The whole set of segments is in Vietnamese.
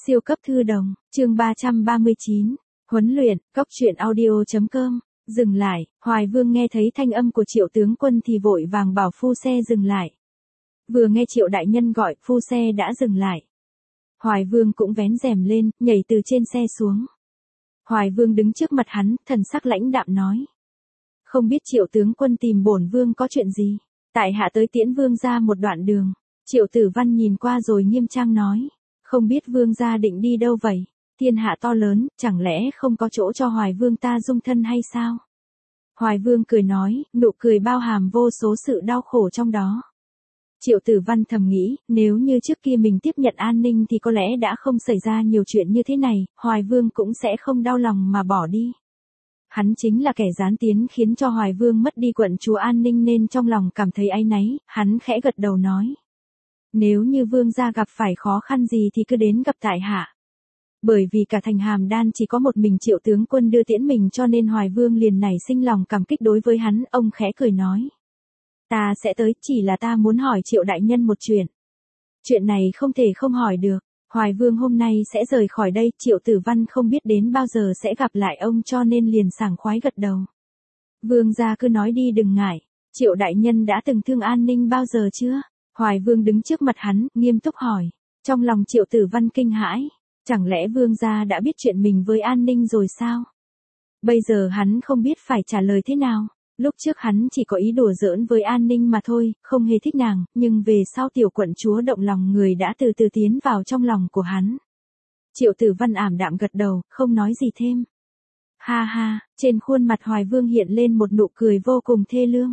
Siêu cấp thư đồng, chương 339, huấn luyện, cóc truyện audio.com, dừng lại, Hoài Vương nghe thấy thanh âm của Triệu tướng quân thì vội vàng bảo phu xe dừng lại. Vừa nghe Triệu đại nhân gọi, phu xe đã dừng lại. Hoài Vương cũng vén rèm lên, nhảy từ trên xe xuống. Hoài Vương đứng trước mặt hắn, thần sắc lãnh đạm nói. Không biết Triệu tướng quân tìm bổn vương có chuyện gì, tại hạ tới tiễn vương ra một đoạn đường. Triệu Tử Văn nhìn qua rồi nghiêm trang nói. Không biết vương gia định đi đâu vậy? Thiên hạ to lớn, chẳng lẽ không có chỗ cho Hoài Vương ta dung thân hay sao? Hoài Vương cười nói, nụ cười bao hàm vô số sự đau khổ trong đó. Triệu Tử Văn thầm nghĩ, nếu như trước kia mình tiếp nhận an ninh thì có lẽ đã không xảy ra nhiều chuyện như thế này, Hoài Vương cũng sẽ không đau lòng mà bỏ đi. Hắn chính là kẻ gián tiến khiến cho Hoài Vương mất đi quận chúa an ninh nên trong lòng cảm thấy áy náy, hắn khẽ gật đầu nói. Nếu như vương gia gặp phải khó khăn gì thì cứ đến gặp tại hạ. Bởi vì cả thành Hàm Đan chỉ có một mình Triệu tướng quân đưa tiễn mình cho nên Hoài Vương liền nảy sinh lòng cảm kích đối với hắn, ông khẽ cười nói. Ta sẽ tới, chỉ là ta muốn hỏi Triệu đại nhân một chuyện. Chuyện này không thể không hỏi được, Hoài Vương hôm nay sẽ rời khỏi đây, Triệu Tử Văn không biết đến bao giờ sẽ gặp lại ông cho nên liền sảng khoái gật đầu. Vương gia cứ nói đi đừng ngại, Triệu đại nhân đã từng thương an ninh bao giờ chưa? Hoài Vương đứng trước mặt hắn, nghiêm túc hỏi. Trong lòng Triệu Tử Văn kinh hãi. Chẳng lẽ vương gia đã biết chuyện mình với an ninh rồi sao? Bây giờ hắn không biết phải trả lời thế nào. Lúc trước hắn chỉ có ý đùa giỡn với an ninh mà thôi, không hề thích nàng, nhưng về sau tiểu quận chúa động lòng người đã từ từ tiến vào trong lòng của hắn. Triệu Tử Văn ảm đạm gật đầu, không nói gì thêm. Ha ha, trên khuôn mặt Hoài Vương hiện lên một nụ cười vô cùng thê lương.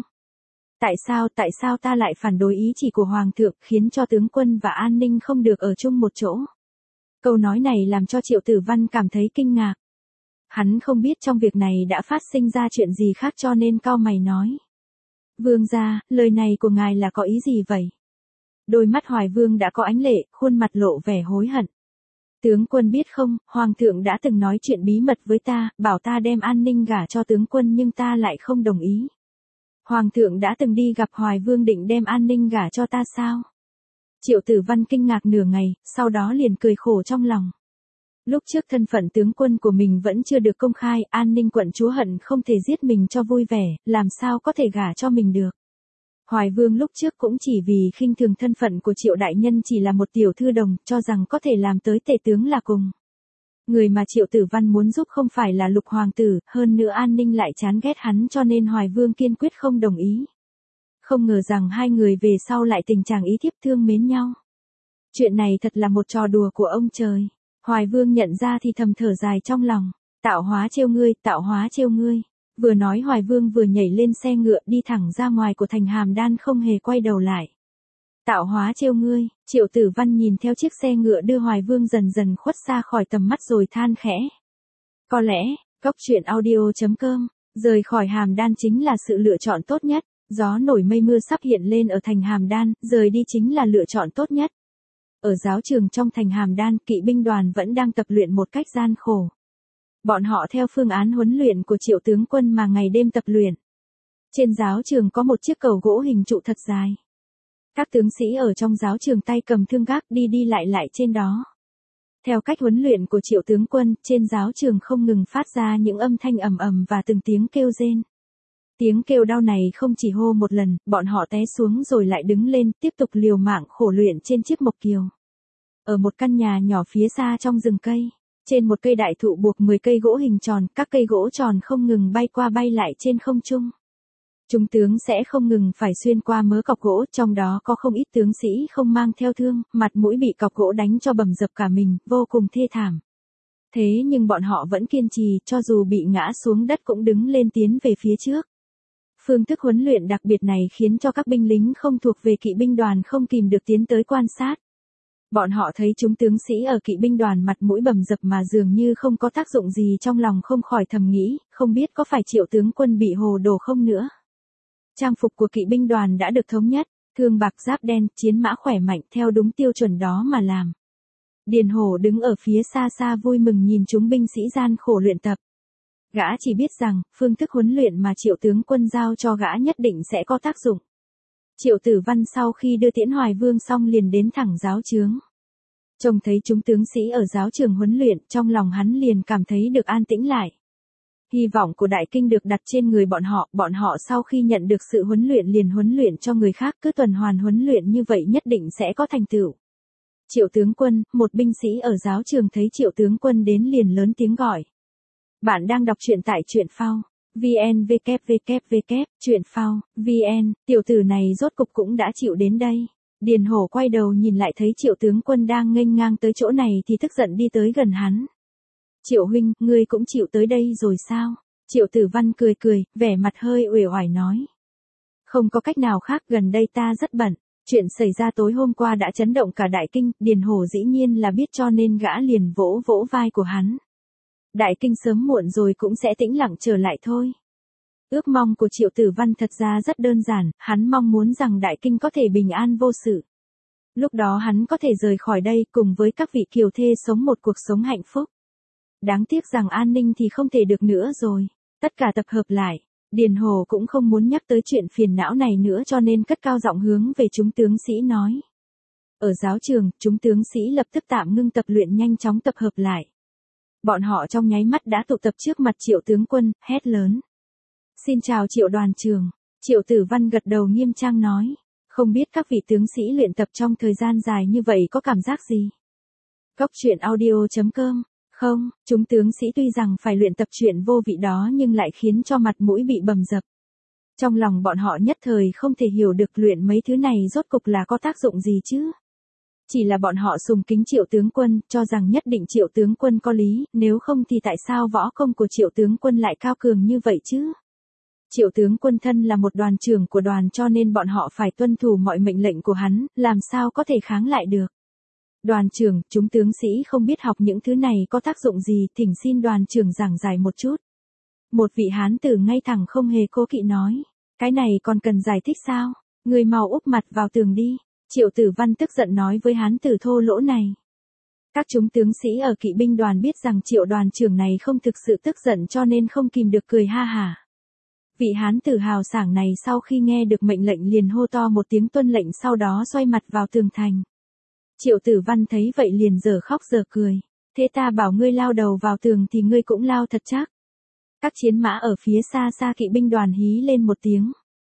Tại sao ta lại phản đối ý chỉ của Hoàng thượng khiến cho tướng quân và an ninh không được ở chung một chỗ? Câu nói này làm cho Triệu Tử Văn cảm thấy kinh ngạc. Hắn không biết trong việc này đã phát sinh ra chuyện gì khác cho nên cau mày nói. Vương gia, lời này của ngài là có ý gì vậy? Đôi mắt Hoài Vương đã có ánh lệ, khuôn mặt lộ vẻ hối hận. Tướng quân biết không, Hoàng thượng đã từng nói chuyện bí mật với ta, bảo ta đem an ninh gả cho tướng quân nhưng ta lại không đồng ý. Hoàng thượng đã từng đi gặp Hoài Vương định đem an ninh gả cho ta sao? Triệu Tử Văn kinh ngạc nửa ngày, sau đó liền cười khổ trong lòng. Lúc trước thân phận tướng quân của mình vẫn chưa được công khai, an ninh quận chúa hận không thể giết mình cho vui vẻ, làm sao có thể gả cho mình được. Hoài Vương lúc trước cũng chỉ vì khinh thường thân phận của Triệu đại nhân chỉ là một tiểu thư đồng, cho rằng có thể làm tới tể tướng là cùng. Người mà Triệu Tử Văn muốn giúp không phải là Lục hoàng tử, hơn nữa an ninh lại chán ghét hắn cho nên Hoài Vương kiên quyết không đồng ý. Không ngờ rằng hai người về sau lại tình trạng ý thiếp thương mến nhau. Chuyện này thật là một trò đùa của ông trời. Hoài Vương nhận ra thì thầm thở dài trong lòng. Tạo hóa trêu ngươi. Vừa nói Hoài Vương vừa nhảy lên xe ngựa đi thẳng ra ngoài của thành Hàm Đan không hề quay đầu lại. Tạo hóa trêu ngươi, Triệu Tử Văn nhìn theo chiếc xe ngựa đưa Hoài Vương dần dần khuất xa khỏi tầm mắt rồi than khẽ. Có lẽ, cóc truyện audio.com, rời khỏi Hàm Đan chính là sự lựa chọn tốt nhất. Gió nổi mây mưa sắp hiện lên ở thành Hàm Đan, rời đi chính là lựa chọn tốt nhất. Ở giáo trường trong thành Hàm Đan, kỵ binh đoàn vẫn đang tập luyện một cách gian khổ. Bọn họ theo phương án huấn luyện của Triệu tướng quân mà ngày đêm tập luyện. Trên giáo trường có một chiếc cầu gỗ hình trụ thật dài. Các tướng sĩ ở trong giáo trường tay cầm thương gác đi đi lại trên đó. Theo cách huấn luyện của Triệu tướng quân, trên giáo trường không ngừng phát ra những âm thanh ầm ầm và từng tiếng kêu rên. Tiếng kêu đau này không chỉ hô một lần, bọn họ té xuống rồi lại đứng lên, tiếp tục liều mạng khổ luyện trên chiếc mộc kiều. Ở một căn nhà nhỏ phía xa trong rừng cây, trên một cây đại thụ buộc 10 cây gỗ hình tròn, các cây gỗ tròn không ngừng bay qua bay lại trên không trung. Chúng tướng sẽ không ngừng phải xuyên qua mớ cọc gỗ, trong đó có không ít tướng sĩ không mang theo thương, mặt mũi bị cọc gỗ đánh cho bầm dập cả mình, vô cùng thê thảm. Thế nhưng bọn họ vẫn kiên trì, cho dù bị ngã xuống đất cũng đứng lên tiến về phía trước. Phương thức huấn luyện đặc biệt này khiến cho các binh lính không thuộc về kỵ binh đoàn không kìm được tiến tới quan sát. Bọn họ thấy chúng tướng sĩ ở kỵ binh đoàn mặt mũi bầm dập mà dường như không có tác dụng gì trong lòng không khỏi thầm nghĩ, không biết có phải Triệu tướng quân bị hồ đồ không nữa. Trang phục của kỵ binh đoàn đã được thống nhất, thương bạc giáp đen, chiến mã khỏe mạnh theo đúng tiêu chuẩn đó mà làm. Điền Hổ đứng ở phía xa xa vui mừng nhìn chúng binh sĩ gian khổ luyện tập. Gã chỉ biết rằng, phương thức huấn luyện mà Triệu tướng quân giao cho gã nhất định sẽ có tác dụng. Triệu Tử Văn sau khi đưa tiễn Hoài Vương xong liền đến thẳng giáo chướng. Trông thấy chúng tướng sĩ ở giáo trường huấn luyện, trong lòng hắn liền cảm thấy được an tĩnh lại. Hy vọng của Đại Kinh được đặt trên người bọn họ sau khi nhận được sự huấn luyện liền huấn luyện cho người khác, cứ tuần hoàn huấn luyện như vậy nhất định sẽ có thành tựu. Triệu tướng quân, một binh sĩ ở giáo trường thấy Triệu tướng quân đến liền lớn tiếng gọi. Bạn đang đọc truyện tại truyện phao. VN www, truyện phao, VN, tiểu tử này rốt cục cũng đã chịu đến đây. Điền Hổ quay đầu nhìn lại thấy Triệu tướng quân đang nghênh ngang tới chỗ này thì tức giận đi tới gần hắn. Triệu huynh, ngươi cũng chịu tới đây rồi sao? Triệu Tử Văn cười cười, vẻ mặt hơi uể oải nói. Không có cách nào khác, gần đây ta rất bận. Chuyện xảy ra tối hôm qua đã chấn động cả Đại Kinh, Điền Hổ dĩ nhiên là biết cho nên gã liền vỗ vỗ vai của hắn. Đại Kinh sớm muộn rồi cũng sẽ tĩnh lặng trở lại thôi. Ước mong của Triệu Tử Văn thật ra rất đơn giản, hắn mong muốn rằng Đại Kinh có thể bình an vô sự. Lúc đó hắn có thể rời khỏi đây cùng với các vị kiều thê sống một cuộc sống hạnh phúc. Đáng tiếc rằng an ninh thì không thể được nữa rồi. Tất cả tập hợp lại. Điền Hổ cũng không muốn nhắc tới chuyện phiền não này nữa cho nên cất cao giọng hướng về chúng tướng sĩ nói. Ở giáo trường, chúng tướng sĩ lập tức tạm ngưng tập luyện nhanh chóng tập hợp lại. Bọn họ trong nháy mắt đã tụ tập trước mặt Triệu tướng quân, hét lớn. Xin chào Triệu đoàn trưởng. Triệu Tử Văn gật đầu nghiêm trang nói. Không biết các vị tướng sĩ luyện tập trong thời gian dài như vậy có cảm giác gì? Cốc truyện audio.com. Không, chúng tướng sĩ tuy rằng phải luyện tập chuyện vô vị đó nhưng lại khiến cho mặt mũi bị bầm dập. Trong lòng bọn họ nhất thời không thể hiểu được luyện mấy thứ này rốt cục là có tác dụng gì chứ. Chỉ là bọn họ sùng kính Triệu tướng quân, cho rằng nhất định Triệu tướng quân có lý, nếu không thì tại sao võ công của Triệu tướng quân lại cao cường như vậy chứ? Triệu tướng quân thân là một đoàn trưởng của đoàn cho nên bọn họ phải tuân thủ mọi mệnh lệnh của hắn, làm sao có thể kháng lại được. Đoàn trưởng, chúng tướng sĩ không biết học những thứ này có tác dụng gì, thỉnh xin đoàn trưởng giảng giải một chút. Một vị hán tử ngay thẳng không hề cố kỵ nói. Cái này còn cần giải thích sao? Người mau úp mặt vào tường đi. Triệu Tử Văn tức giận nói với hán tử thô lỗ này. Các chúng tướng sĩ ở kỵ binh đoàn biết rằng Triệu đoàn trưởng này không thực sự tức giận cho nên không kìm được cười ha hả. Vị hán tử hào sảng này sau khi nghe được mệnh lệnh liền hô to một tiếng tuân lệnh sau đó xoay mặt vào tường thành. Triệu Tử Văn thấy vậy liền giờ khóc giờ cười. Thế ta bảo ngươi lao đầu vào tường thì ngươi cũng lao thật chắc. Các chiến mã ở phía xa xa kỵ binh đoàn hí lên một tiếng.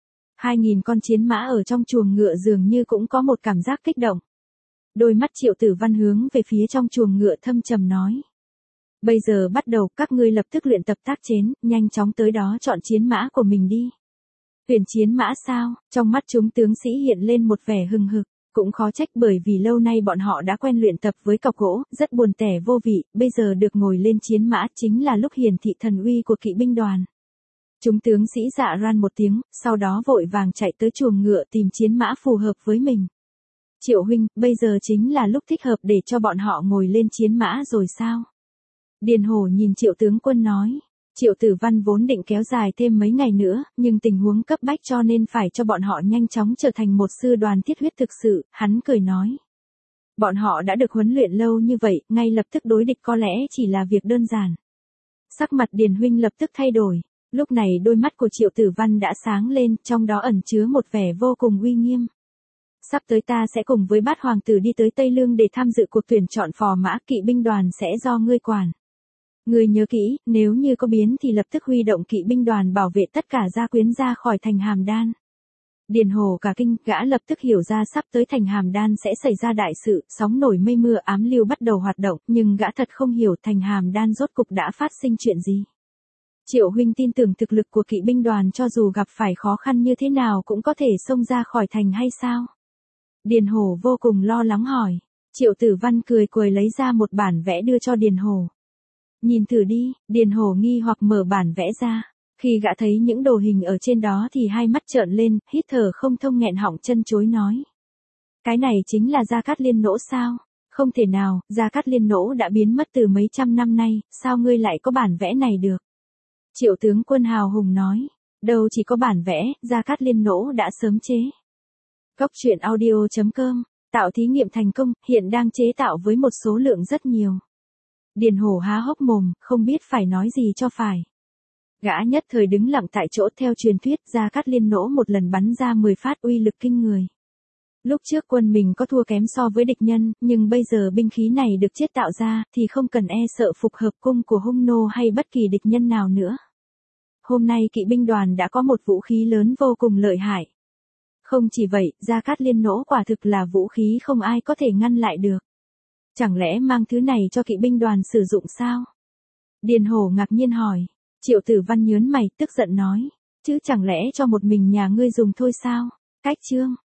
2000 con chiến mã ở trong chuồng ngựa dường như cũng có một cảm giác kích động. Đôi mắt Triệu Tử Văn hướng về phía trong chuồng ngựa thâm trầm nói. Bây giờ bắt đầu các ngươi lập tức luyện tập tác chiến, nhanh chóng tới đó chọn chiến mã của mình đi. Tuyển chiến mã sao? Trong mắt chúng tướng sĩ hiện lên một vẻ hừng hực. Cũng khó trách bởi vì lâu nay bọn họ đã quen luyện tập với cọc gỗ, rất buồn tẻ vô vị, bây giờ được ngồi lên chiến mã chính là lúc hiển thị thần uy của kỵ binh đoàn. Chúng tướng sĩ dạ ran một tiếng, sau đó vội vàng chạy tới chuồng ngựa tìm chiến mã phù hợp với mình. Triệu huynh, bây giờ chính là lúc thích hợp để cho bọn họ ngồi lên chiến mã rồi sao? Điền Hổ nhìn Triệu tướng quân nói. Triệu Tử Văn vốn định kéo dài thêm mấy ngày nữa, nhưng tình huống cấp bách cho nên phải cho bọn họ nhanh chóng trở thành một sư đoàn thiết huyết thực sự, hắn cười nói. Bọn họ đã được huấn luyện lâu như vậy, ngay lập tức đối địch có lẽ chỉ là việc đơn giản. Sắc mặt Điền huynh lập tức thay đổi, lúc này đôi mắt của Triệu Tử Văn đã sáng lên, trong đó ẩn chứa một vẻ vô cùng uy nghiêm. Sắp tới ta sẽ cùng với Bát Hoàng tử đi tới Tây Lương để tham dự cuộc tuyển chọn phò mã, kỵ binh đoàn sẽ do ngươi quản. Ngươi nhớ kỹ, nếu như có biến thì lập tức huy động kỵ binh đoàn bảo vệ tất cả gia quyến ra khỏi thành Hàm Đan. Điền Hổ cả kinh, gã lập tức hiểu ra sắp tới thành Hàm Đan sẽ xảy ra đại sự, sóng nổi mây mưa ám lưu bắt đầu hoạt động, nhưng gã thật không hiểu thành Hàm Đan rốt cục đã phát sinh chuyện gì. Triệu huynh tin tưởng thực lực của kỵ binh đoàn cho dù gặp phải khó khăn như thế nào cũng có thể xông ra khỏi thành hay sao? Điền Hổ vô cùng lo lắng hỏi. Triệu Tử Văn cười cười lấy ra một bản vẽ đưa cho Điền Hổ. Nhìn thử đi, Điền Hổ nghi hoặc mở bản vẽ ra. Khi gã thấy những đồ hình ở trên đó thì hai mắt trợn lên, hít thở không thông nghẹn họng chân chối nói. Cái này chính là Gia Cát Liên Nỗ sao? Không thể nào, Gia Cát Liên Nỗ đã biến mất từ mấy trăm năm nay, sao ngươi lại có bản vẽ này được? Triệu tướng quân hào hùng nói. Đâu chỉ có bản vẽ, Gia Cát Liên Nỗ đã sớm chế. Cốc truyện audio.com, tạo thí nghiệm thành công, hiện đang chế tạo với một số lượng rất nhiều. Điền Hổ há hốc mồm, không biết phải nói gì cho phải. Gã nhất thời đứng lặng tại chỗ theo truyền thuyết Gia Cát Liên Nỗ một lần bắn ra 10 phát uy lực kinh người. Lúc trước quân mình có thua kém so với địch nhân, nhưng bây giờ binh khí này được chế tạo ra, thì không cần e sợ phục hợp cung của hung nô hay bất kỳ địch nhân nào nữa. Hôm nay kỵ binh đoàn đã có một vũ khí lớn vô cùng lợi hại. Không chỉ vậy, Gia Cát Liên nỗ quả thực là vũ khí không ai có thể ngăn lại được. Chẳng lẽ mang thứ này cho kỵ binh đoàn sử dụng sao? Điền Hổ ngạc nhiên hỏi. Triệu Tử Văn nhớn mày tức giận nói. Chứ chẳng lẽ cho một mình nhà ngươi dùng thôi sao? Cách chương.